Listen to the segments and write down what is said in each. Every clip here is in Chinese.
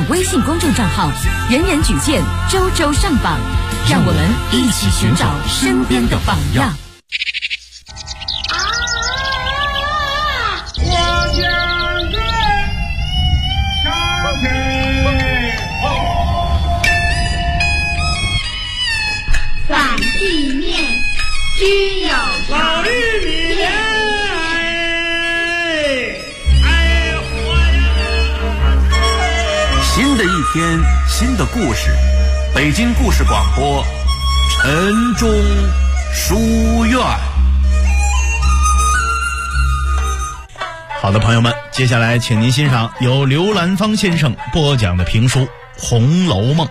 微信公众账号，人人举荐，周周上榜，让我们一起寻找身边的榜样。 我将军上阵， 反地面只有老玉米莲， 新的一天，新的故事，北京故事广播，晨钟书院。 好的，朋友们，接下来请您欣赏由刘兰芳先生播讲的评书《红楼梦》。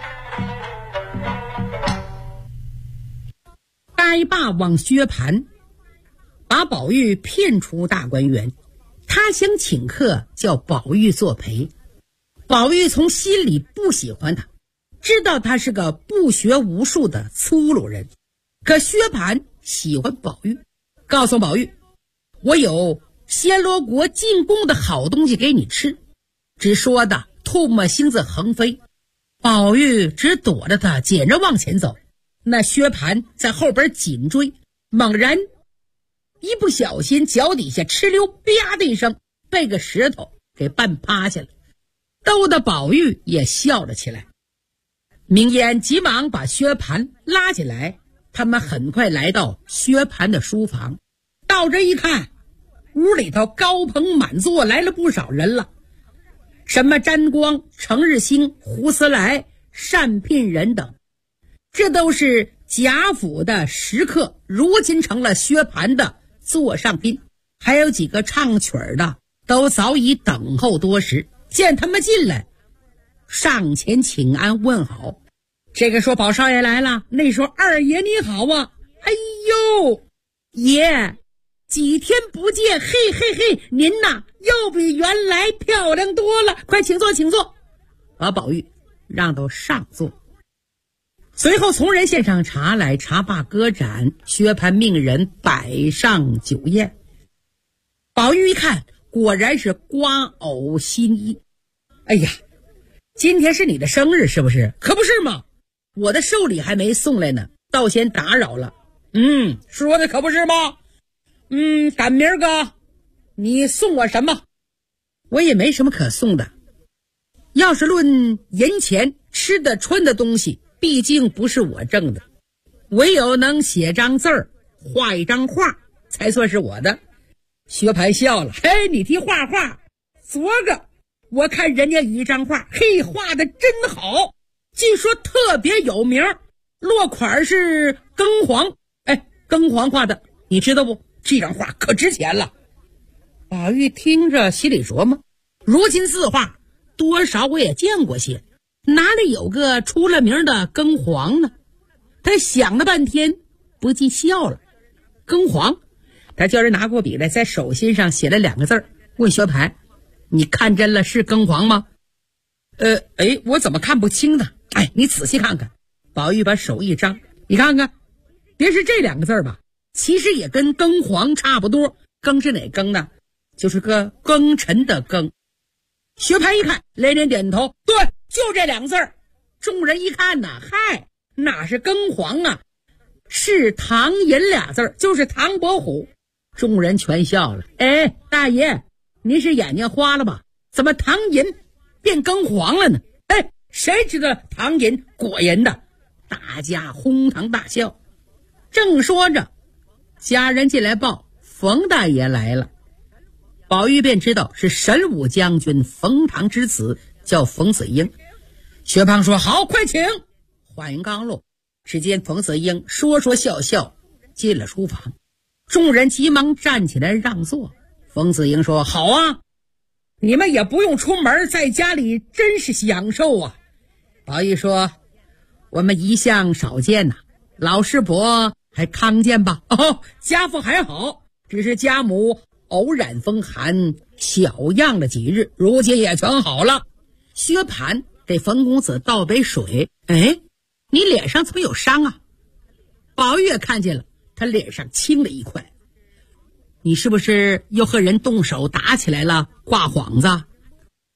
该霸王薛蟠把宝玉骗出大观园，他想请客叫宝玉作陪。宝玉从心里不喜欢他，知道他是个不学无术的粗鲁人。可薛蟠喜欢宝玉，告诉宝玉，我有暹罗国进贡的好东西给你吃。只说的唾沫星子横飞，宝玉只躲着他，紧着往前走。那薛蟠在后边紧追，猛然一不小心脚底下哧溜啪的一声，被个石头给绊趴下了，逗得宝玉也笑了起来。明烟急忙把薛蟠拉起来，他们很快来到薛蟠的书房。到这一看，屋里头高朋满座，来了不少人了，什么沾光、程日兴、胡思来、单聘人等，这都是贾府的食客，如今成了薛蟠的座上宾。还有几个唱曲儿的都早已等候多时，见他们进来，上前请安问好。这个说宝少爷来了，那说二爷你好啊，哎呦爷，几天不见，嘿嘿嘿，您呐又比原来漂亮多了，快请坐请坐。把宝玉让到上座。随后从人献上茶来，茶罢歌盏，薛蟠命人摆上酒宴。宝玉一看，果然是瓜藕新衣。哎呀，今天是你的生日是不是？可不是嘛，我的寿礼还没送来呢，倒先打扰了。说的可不是吗？赶明儿个你送我什么？我也没什么可送的，要是论银钱，吃的穿的东西毕竟不是我挣的，唯有能写张字儿，画一张画才算是我的。薛蟠笑了，嘿，你提画画，昨个我看人家一张画，嘿，画的真好，据说特别有名，落款是庚黄，庚黄画的，你知道不？这张画可值钱了。宝玉听着心里琢磨，如今字画多少我也见过些，哪里有个出了名的庚黄呢？他想了半天不禁笑了。庚黄，他叫人拿过笔来，在手心上写了2个字，问薛蟠，你看真了是庚黄吗？我怎么看不清呢？你仔细看看。宝玉把手一张，你看看，别是这2个字吧，其实也跟庚黄差不多。庚是哪庚呢？就是个庚辰的庚。薛蟠一看，连连点头，对，就这2个字。众人一看呐，嗨，哪是庚黄啊，是唐寅2字，就是唐伯虎。众人全笑了。大爷，您是眼睛花了吧？怎么唐寅变庚黄了呢？谁知道唐寅果寅的？大家哄堂大笑。正说着，家人进来报冯大爷来了。宝玉便知道是神武将军冯唐之子，叫冯子英。薛蟠说，好，快请。话音刚落，只见冯子英说说笑笑进了书房，众人急忙站起来让座。冯子英说，好啊，你们也不用出门，在家里真是享受啊。宝玉说，我们一向少见呐，老师伯还康健吧？家父还好，只是家母偶染风寒，小恙了几日，如今也全好了。薛蟠给冯公子倒杯水，你脸上怎么有伤啊？宝玉也看见了，他脸上青了一块。你是不是又和人动手打起来了，挂幌子？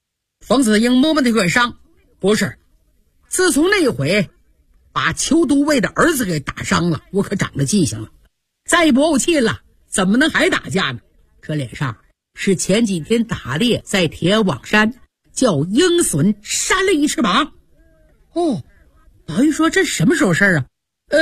冯子英摸摸那个伤，不是，自从那回把邱都尉的儿子给打伤了，我可长了记性了，再不怄气了，怎么能还打架呢？这脸上是前几天打猎在铁网山叫鹰隼扇了一翅膀。哦，宝玉说这是什么时候事儿啊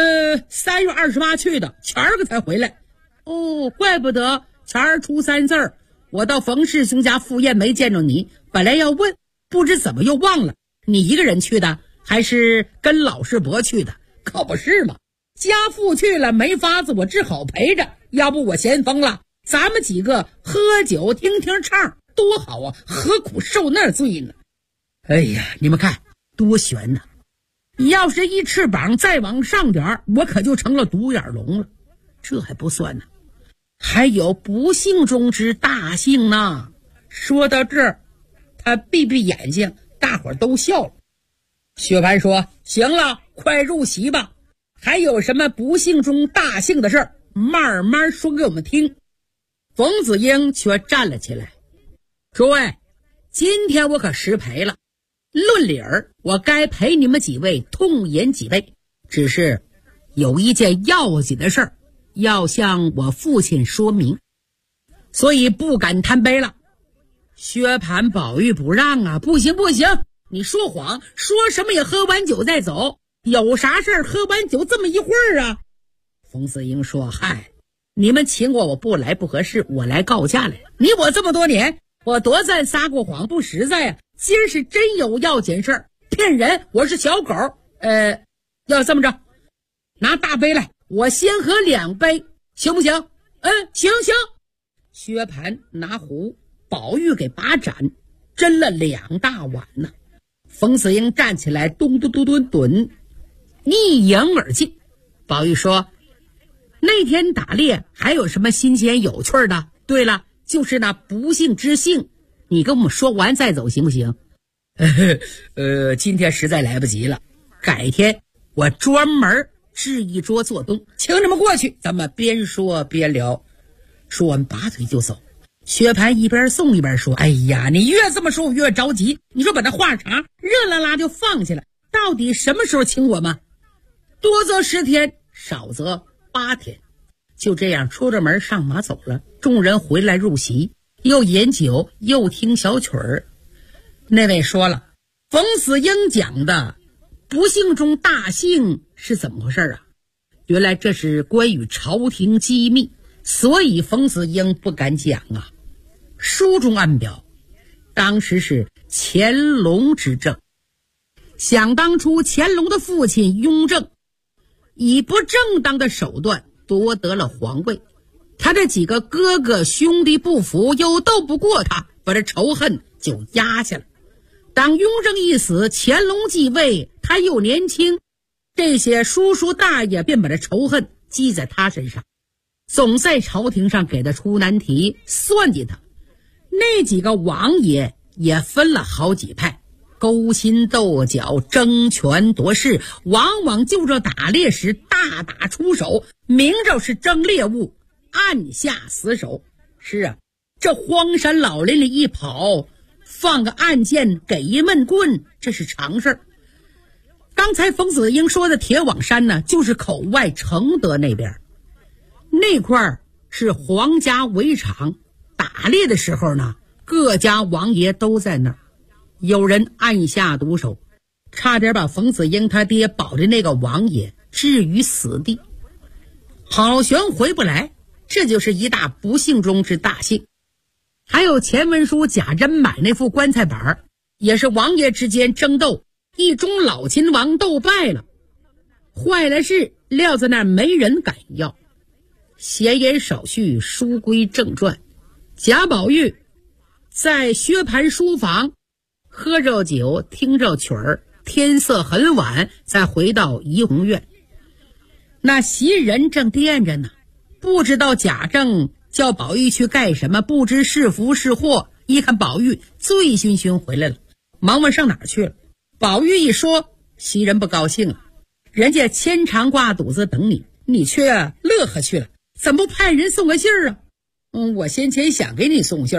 ？3月28去的，前儿个才回来。哦，怪不得前儿初3字儿，我到冯氏兄家赴宴没见着你，本来要问，不知怎么又忘了，你一个人去的还是跟老世伯去的？可不是嘛，家父去了没法子，我只好陪着，要不我嫌疯了，咱们几个喝酒听听唱多好啊，何苦受那罪呢？哎呀，你们看多悬呐！要是一翅膀再往上点我可就成了独眼龙了。这还不算呢，还有不幸中之大幸呢。说到这儿，他闭闭眼睛，大伙儿都笑了。薛蟠说：行了，快入席吧，还有什么不幸中大幸的事儿，慢慢说给我们听。冯子英却站了起来：诸位，今天我可失陪了，论理儿我该陪你们几位痛饮几杯，只是有一件要紧的事儿要向我父亲说明，所以不敢贪杯了。薛蟠、宝玉不让啊，不行不行，你说谎，说什么也喝完酒再走，有啥事儿喝完酒这么一会儿啊？冯子英说：嗨，你们请我不来不合适，我来告假来了。你我这么多年，我多赞撒过谎不实在啊，今儿是真有要紧事儿，骗人我是小狗。要这么着，拿大杯来，我先喝2杯，行不行？行行。薛蟠拿壶，宝玉给把盏，斟了2大碗呢。冯子英站起来，咚咚咚咚咚，一饮而尽。宝玉说：那天打猎还有什么新鲜有趣的？对了，就是那不幸之幸，你跟我们说完再走行不行？今天实在来不及了，改天我专门置一桌做东，请你们过去，咱们边说边聊。说完拔腿就走。薛蟠一边送一边说：哎呀，你越这么说我越着急，你说把那话茬热辣辣就放下来，到底什么时候请我们？多则10天，少则8天。就这样出着门上马走了。众人回来入席，又饮酒又听小曲儿。那位说了，冯子英讲的不幸中大幸是怎么回事啊？原来这是关于朝廷机密，所以冯子英不敢讲啊。书中暗表，当时是乾隆之政，想当初乾隆的父亲雍正以不正当的手段夺得了皇位，他的几个哥哥兄弟不服，又斗不过他，把这仇恨就压下了。当雍正一死，乾隆继位，他又年轻，这些叔叔大爷便把这仇恨积在他身上，总在朝廷上给他出难题，算计他。那几个王爷也分了好几派，勾心斗角，争权夺势，往往就着打猎时大打出手，明着是争猎物，暗下死手。是啊，这荒山老林里一跑，放个暗箭，给一闷棍，这是常事儿。刚才冯子英说的铁网山呢，就是口外承德那边，那块是皇家围场，打猎的时候呢，各家王爷都在那儿。有人暗下毒手，差点把冯子英他爹保的那个王爷置于死地，好悬回不来，这就是一大不幸中之大幸。还有前文书贾珍买那副棺材板，也是王爷之间争斗，一中老秦王斗败了，坏了事撂在那儿没人敢要。闲言少叙，书归正传。贾宝玉在薛蟠书房喝着酒，听着曲儿，天色很晚，才回到怡红院。那袭人正惦着呢，不知道贾政叫宝玉去干什么，不知是福是祸。一看宝玉醉醺醺回来了，忙问上哪儿去了。宝玉一说，袭人不高兴了，人家牵肠挂肚子等你，你却乐呵去了，怎么不派人送个信儿啊？我先前想给你送信儿，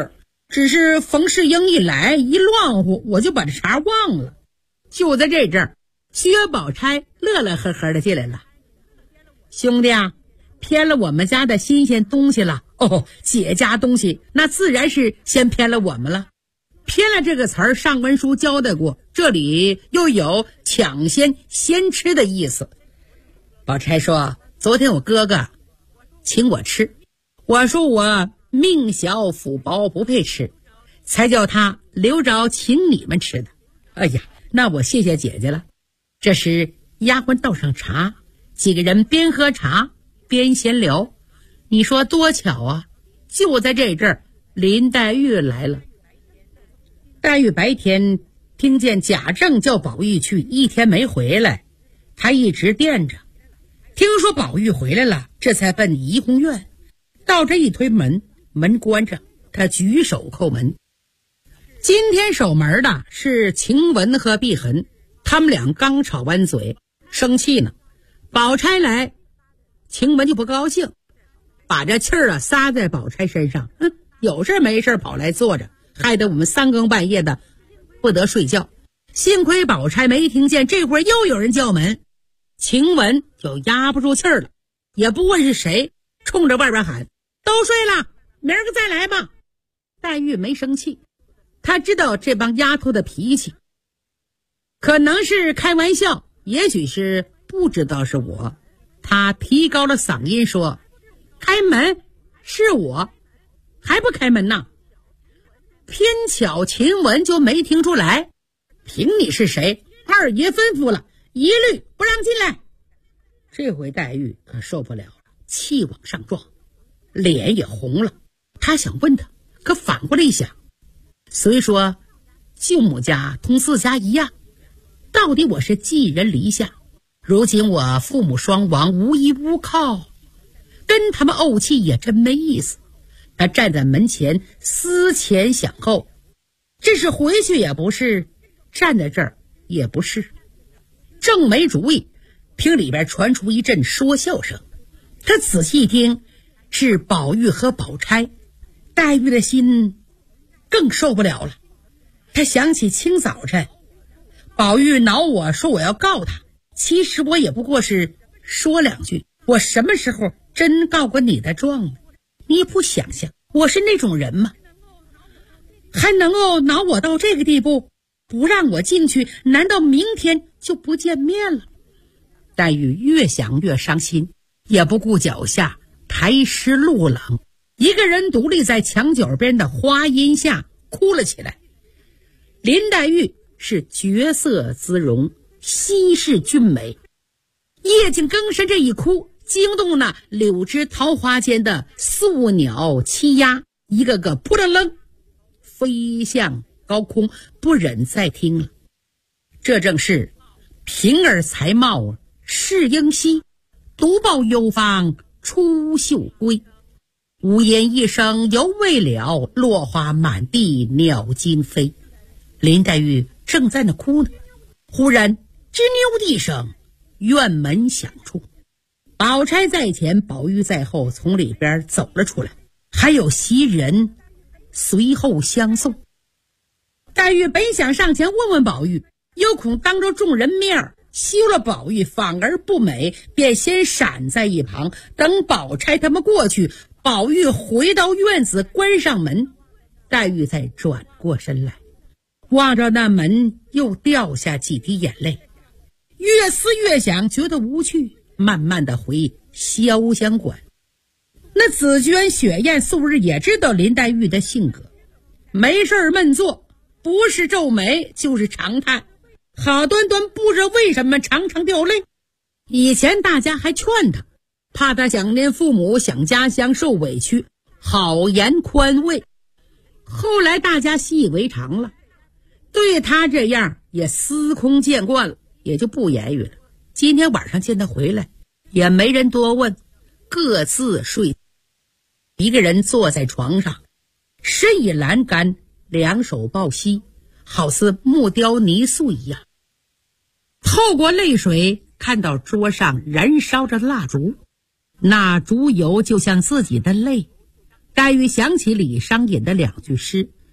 只是冯世英一来一乱乎，我就把这茬忘了。就在这阵儿，薛宝钗乐乐呵呵的进来了。兄弟啊，偏了我们家的新鲜东西了。哦，姐家东西那自然是先偏了我们了。偏了这个词儿上文书交代过，这里又有抢先先吃的意思。宝钗说，昨天我哥哥请我吃，我说我命小福薄不配吃，才叫他留着请你们吃的。哎呀，那我谢谢姐姐了。这时丫鬟倒上茶，几个人边喝茶边闲聊。你说多巧啊，就在这阵儿林黛玉来了。黛玉白天听见贾政叫宝玉去，一天没回来，她一直惦着。听说宝玉回来了，这才奔怡红院。到这一推门，门关着，她举手叩门。今天守门的是晴雯和碧痕，他们俩刚吵完嘴，生气呢。宝钗来，晴雯就不高兴，把这气儿撒在宝钗身上。有事没事跑来坐着，害得我们三更半夜的不得睡觉。幸亏宝钗没听见，这会儿又有人叫门，晴雯就压不住气儿了，也不问是谁，冲着外边喊，都睡了，明儿个再来吧。黛玉没生气，她知道这帮丫头的脾气，可能是开玩笑，也许是不知道是我。她提高了嗓音说，开门，是我，还不开门呢？偏巧晴雯就没听出来，凭你是谁，二爷吩咐了，一律不让进来。这回黛玉可受不了了，气往上撞，脸也红了。她想问他，可反过来一想，虽说舅母家同自家一样，到底我是寄人篱下，如今我父母双亡，无依无靠，跟他们怄气也真没意思。他站在门前思前想后，这是回去也不是，站在这儿也不是，正没主意，听里边传出一阵说笑声。他仔细一听，是宝玉和宝钗。黛玉的心更受不了了。他想起清早晨宝玉恼我说我要告他，其实我也不过是说两句，我什么时候真告过你的状呢？你不想想我是那种人吗？还能够恼我到这个地步，不让我进去，难道明天就不见面了？黛玉越想越伤心，也不顾脚下台湿路冷，一个人独立在墙角边的花荫下哭了起来。林黛玉是绝色姿容，稀世俊美，夜静更深这一哭，惊动那柳枝桃花间的宿鸟栖鸦，一个个扑棱棱飞向高空，不忍再听了。这正是平儿才貌是英稀，独抱幽芳出岫归。无言一声犹未了，落花满地鸟惊飞。林黛玉正在那哭呢，忽然吱扭的一声，院门响处，宝钗在前，宝玉在后，从里边走了出来，还有袭人随后相送。黛玉本想上前问问宝玉，又恐当着众人面羞了宝玉反而不美，便先闪在一旁，等宝钗他们过去，宝玉回到院子关上门，黛玉再转过身来，望着那门又掉下几滴眼泪，越思越想，觉得无趣，慢慢的回潇湘馆。那紫鹃、雪雁素日也知道林黛玉的性格，没事闷坐，不是皱眉就是长叹，好端端不知为什么常常掉泪。以前大家还劝他，怕他想念父母，想家乡受委屈，好言宽慰。后来大家习以为常了，对他这样也司空见惯了，也就不言语了。今天晚上见他回来，也没人多问，各自睡。一个人坐在床上，身倚栏杆，两手抱膝，好似木雕泥塑一样。透过泪水看到桌上燃烧着蜡烛，那烛油就像自己的泪。黛玉想起李商隐的两句诗，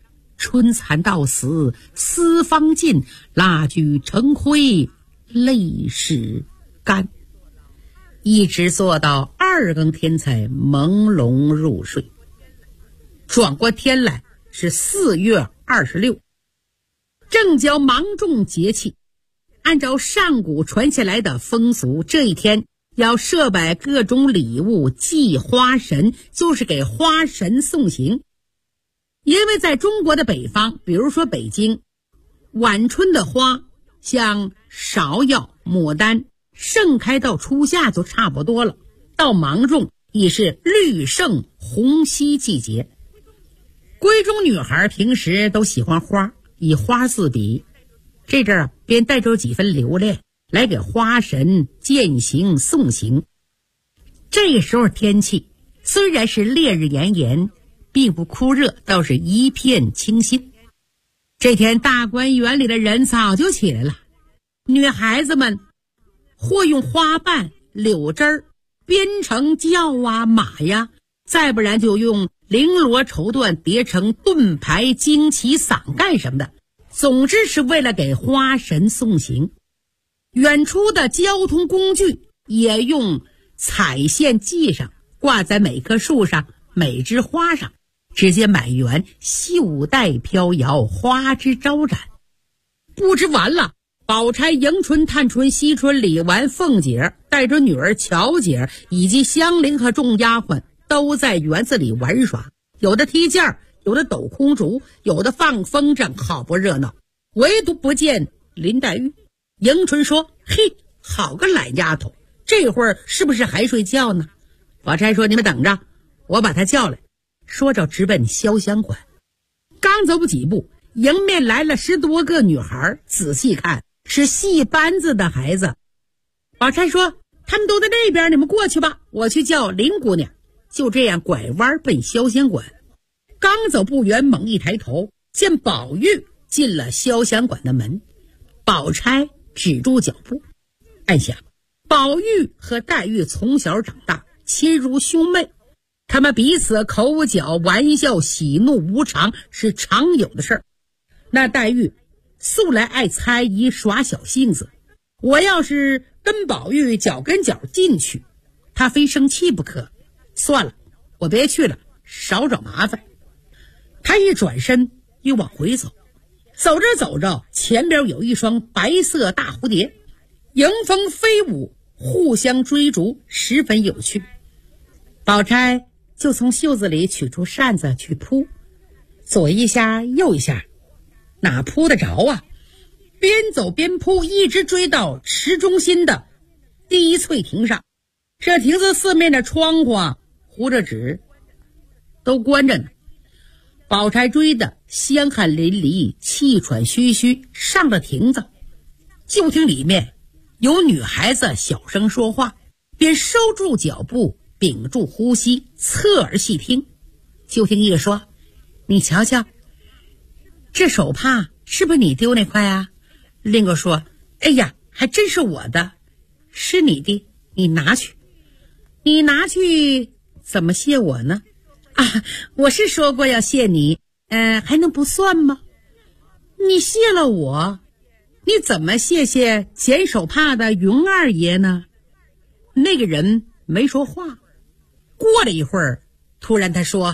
春蚕到死丝方尽，蜡炬成灰泪始干。一直做到2更天才朦胧入睡。转过天来是4月26，正交芒种节气。按照上古传下来的风俗，这一天要设摆各种礼物祭花神，就是给花神送行。因为在中国的北方，比如说北京，晚春的花像芍药、牡丹盛开到初夏就差不多了，到芒种已是绿盛红稀季节。闺中女孩平时都喜欢花，以花自比，这阵儿便带着几分留恋来给花神饯行送行。这时候天气虽然是烈日炎炎，并不酷热，倒是一片清新。这天大观园里的人早就起来了，女孩子们或用花瓣、柳枝儿编成轿啊马呀，再不然就用绫罗绸缎叠成盾牌、旌旗、伞盖什么的，总之是为了给花神送行。远处的交通工具也用彩线系上，挂在每棵树上、每枝花上，只见满园袖带飘摇，花枝招展。布置完了，宝钗、迎春、探春、惜春、李纨、凤姐带着女儿乔姐以及香菱和众丫鬟都在园子里玩耍，有的踢毽，有的抖空竹，有的放风筝，好不热闹。唯独不见林黛玉。迎春说：“嘿，好个懒丫头，这会儿是不是还睡觉呢？”宝钗说：“你们等着，我把她叫来。”说着直奔潇湘馆。刚走不几步，迎面来了10多个女孩，仔细看是戏班子的孩子。宝钗说：“他们都在那边，你们过去吧，我去叫林姑娘。”就这样拐弯奔潇湘馆。刚走不远，猛一抬头，见宝玉进了潇湘馆的门。宝钗止住脚步，暗想宝玉和黛玉从小长大，亲如兄妹，他们彼此口角玩笑，喜怒无常，是常有的事儿。那黛玉素来爱猜疑耍小性子，我要是跟宝玉脚跟脚进去，他非生气不可。算了，我别去了，少找麻烦。他一转身又往回走，走着走着，前边有一双白色大蝴蝶，迎风飞舞，互相追逐，十分有趣。宝钗就从袖子里取出扇子去扑，左一下右一下，哪扑得着啊？边走边扑，一直追到池中心的第一翠亭上。这亭子四面的窗户啊，糊着纸，都关着呢。宝钗追得香汗淋漓，气喘吁吁，上了亭子，就听里面有女孩子小声说话，便收住脚步，屏住呼吸，侧耳细听。就听一个说：“你瞧瞧，这手帕是不是你丢那块啊？”另一个说：“哎呀，还真是我的，是你的，你拿去。你拿去怎么谢我呢？啊，我是说过要谢你，还能不算吗？你谢了我，你怎么谢谢捡手帕的云二爷呢？”那个人没说话。过了一会儿，突然他说：